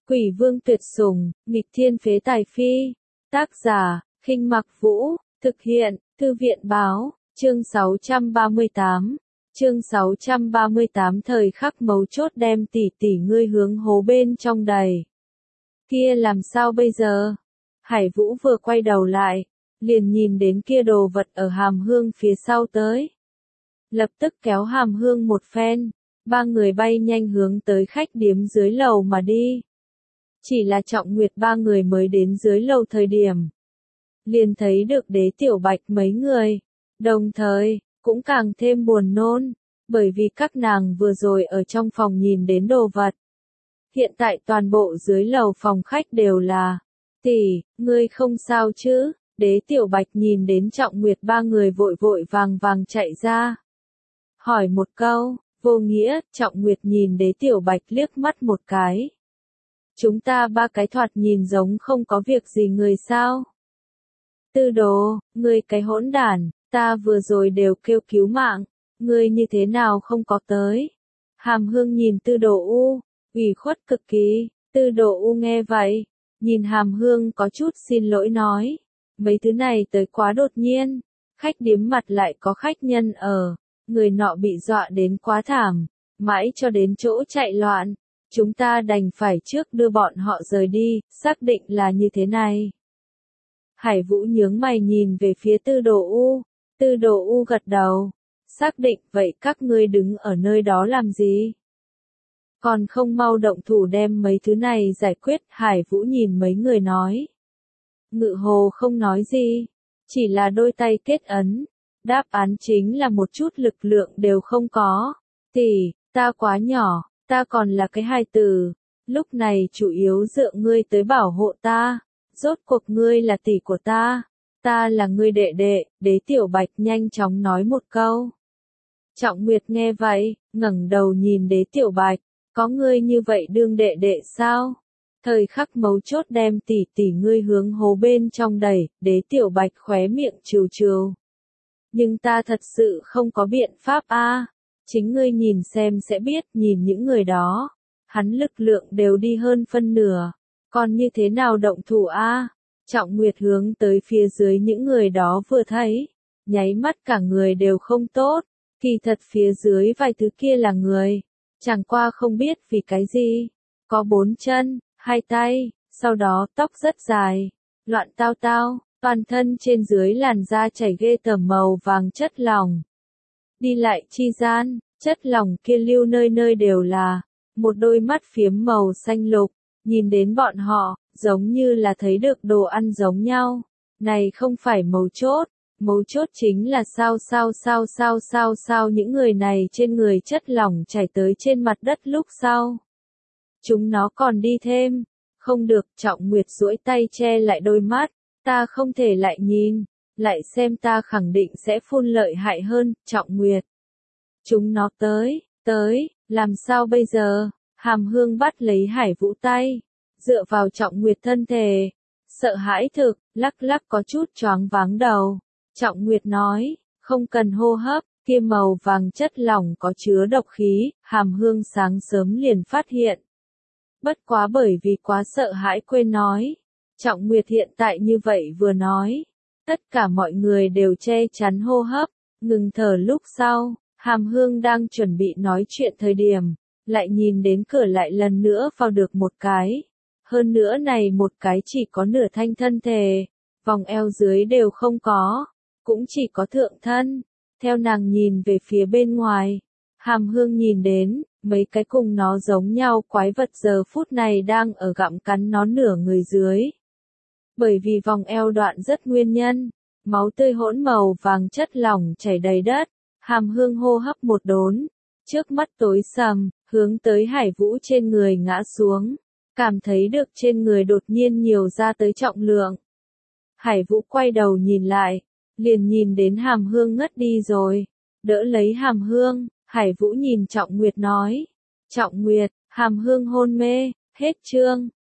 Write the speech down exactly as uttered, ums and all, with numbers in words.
Quỷ vương tuyệt sủng, nghịch thiên phế tài phi. Tác giả, Khinh Mặc Vũ, thực hiện, Thư viện báo, chương sáu trăm ba mươi tám. Chương sáu trăm ba mươi tám thời khắc mấu chốt đem tỷ tỷ ngươi hướng hố bên trong đầy. Kia làm sao bây giờ? Hải Vũ vừa quay đầu lại, liền nhìn đến kia đồ vật ở Hàm Hương phía sau tới. Lập tức kéo Hàm Hương một phen, ba người bay nhanh hướng tới khách điếm dưới lầu mà đi. Chỉ là Trọng Nguyệt ba người mới đến dưới lầu thời điểm, liền thấy được Đế Tiểu Bạch mấy người, đồng thời, cũng càng thêm buồn nôn, bởi vì các nàng vừa rồi ở trong phòng nhìn đến đồ vật. Hiện tại toàn bộ dưới lầu phòng khách đều là, tỷ, ngươi không sao chứ? Đế Tiểu Bạch nhìn đến Trọng Nguyệt ba người vội vội vàng vàng chạy ra. Hỏi một câu, vô nghĩa, Trọng Nguyệt nhìn Đế Tiểu Bạch liếc mắt một cái. Chúng ta ba cái thoạt nhìn giống không có việc gì người sao? Tư Đồ, ngươi cái hỗn đản, ta vừa rồi đều kêu cứu mạng, ngươi như thế nào không có tới? Hàm Hương nhìn Tư Đồ U, ủy khuất cực kỳ. Tư Đồ U nghe vậy, nhìn Hàm Hương có chút xin lỗi nói, mấy thứ này tới quá đột nhiên, khách điếm mặt lại có khách nhân ở, người nọ bị dọa đến quá thảm, mãi cho đến chỗ chạy loạn, chúng ta đành phải trước đưa bọn họ rời đi, xác định là như thế này. Hải Vũ nhướng mày nhìn về phía Tư Đồ U, Tư Đồ U gật đầu, xác định, vậy các ngươi đứng ở nơi đó làm gì? Còn không mau động thủ đem mấy thứ này giải quyết. Hải Vũ nhìn mấy người nói. Ngự Hồ không nói gì, chỉ là đôi tay kết ấn, đáp án chính là một chút lực lượng đều không có. Tỷ, ta quá nhỏ, ta còn là cái hài tử, lúc này chủ yếu dựa ngươi tới bảo hộ ta, rốt cuộc ngươi là tỷ của ta, ta là ngươi đệ đệ. Đế Tiểu Bạch nhanh chóng nói một câu. Trọng Nguyệt nghe vậy, ngẩng đầu nhìn Đế Tiểu Bạch, có ngươi như vậy đương đệ đệ sao? Thời khắc mấu chốt đem tỷ tỷ ngươi hướng hố bên trong đẩy, Đế Tiểu Bạch khóe miệng trừ trừ. Nhưng ta thật sự không có biện pháp a, à. Chính ngươi nhìn xem sẽ biết, nhìn những người đó, hắn lực lượng đều đi hơn phân nửa, còn như thế nào động thủ a? À? Trọng Nguyệt hướng tới phía dưới những người đó vừa thấy, nháy mắt cả người đều không tốt, kỳ thật phía dưới vài thứ kia là người, chẳng qua không biết vì cái gì, có bốn chân, hai tay, sau đó tóc rất dài, loạn tao tao, toàn thân trên dưới làn da chảy ghê tởm màu vàng chất lỏng. Đi lại chi gian, chất lỏng kia lưu nơi nơi đều là, một đôi mắt phiếm màu xanh lục, nhìn đến bọn họ, giống như là thấy được đồ ăn giống nhau. Này không phải mấu chốt, mấu chốt chính là sao sao sao sao sao sao những người này trên người chất lỏng chảy tới trên mặt đất lúc sau. Chúng nó còn đi thêm, không được. Trọng Nguyệt duỗi tay che lại đôi mắt, ta không thể lại nhìn, lại xem ta khẳng định sẽ phun lợi hại hơn. Trọng Nguyệt, chúng nó tới, tới, làm sao bây giờ? Hàm Hương bắt lấy Hải Vũ tay, dựa vào Trọng Nguyệt thân thể, sợ hãi thực, lắc lắc có chút choáng váng đầu. Trọng Nguyệt nói, không cần hô hấp, kia màu vàng chất lỏng có chứa độc khí. Hàm Hương sáng sớm liền phát hiện. Bất quá bởi vì quá sợ hãi quên nói. Trọng Nguyệt hiện tại như vậy vừa nói, tất cả mọi người đều che chắn hô hấp, ngừng thở. Lúc sau, Hàm Hương đang chuẩn bị nói chuyện thời điểm, lại nhìn đến cửa lại lần nữa vào được một cái. Hơn nữa này một cái chỉ có nửa thanh thân thể, vòng eo dưới đều không có, cũng chỉ có thượng thân. Theo nàng nhìn về phía bên ngoài, Hàm Hương nhìn đến, mấy cái cùng nó giống nhau quái vật giờ phút này đang ở gặm cắn nó nửa người dưới. Bởi vì vòng eo đoạn rất nguyên nhân, máu tươi hỗn màu vàng chất lỏng chảy đầy đất, Hàm Hương hô hấp một đốn, trước mắt tối sầm, hướng tới Hải Vũ trên người ngã xuống, cảm thấy được trên người đột nhiên nhiều ra tới trọng lượng. Hải Vũ quay đầu nhìn lại, liền nhìn đến Hàm Hương ngất đi rồi, đỡ lấy Hàm Hương, Hải Vũ nhìn Trọng Nguyệt nói, Trọng Nguyệt, Hàm Hương hôn mê, hết chương.